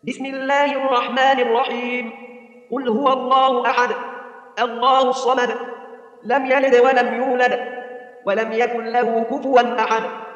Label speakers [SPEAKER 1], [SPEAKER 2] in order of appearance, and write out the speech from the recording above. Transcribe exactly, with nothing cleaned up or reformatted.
[SPEAKER 1] بسم الله الرحمن الرحيم. قل هو الله أحد الله الصمد لم يلد ولم يولد ولم يكن له كفوا أحد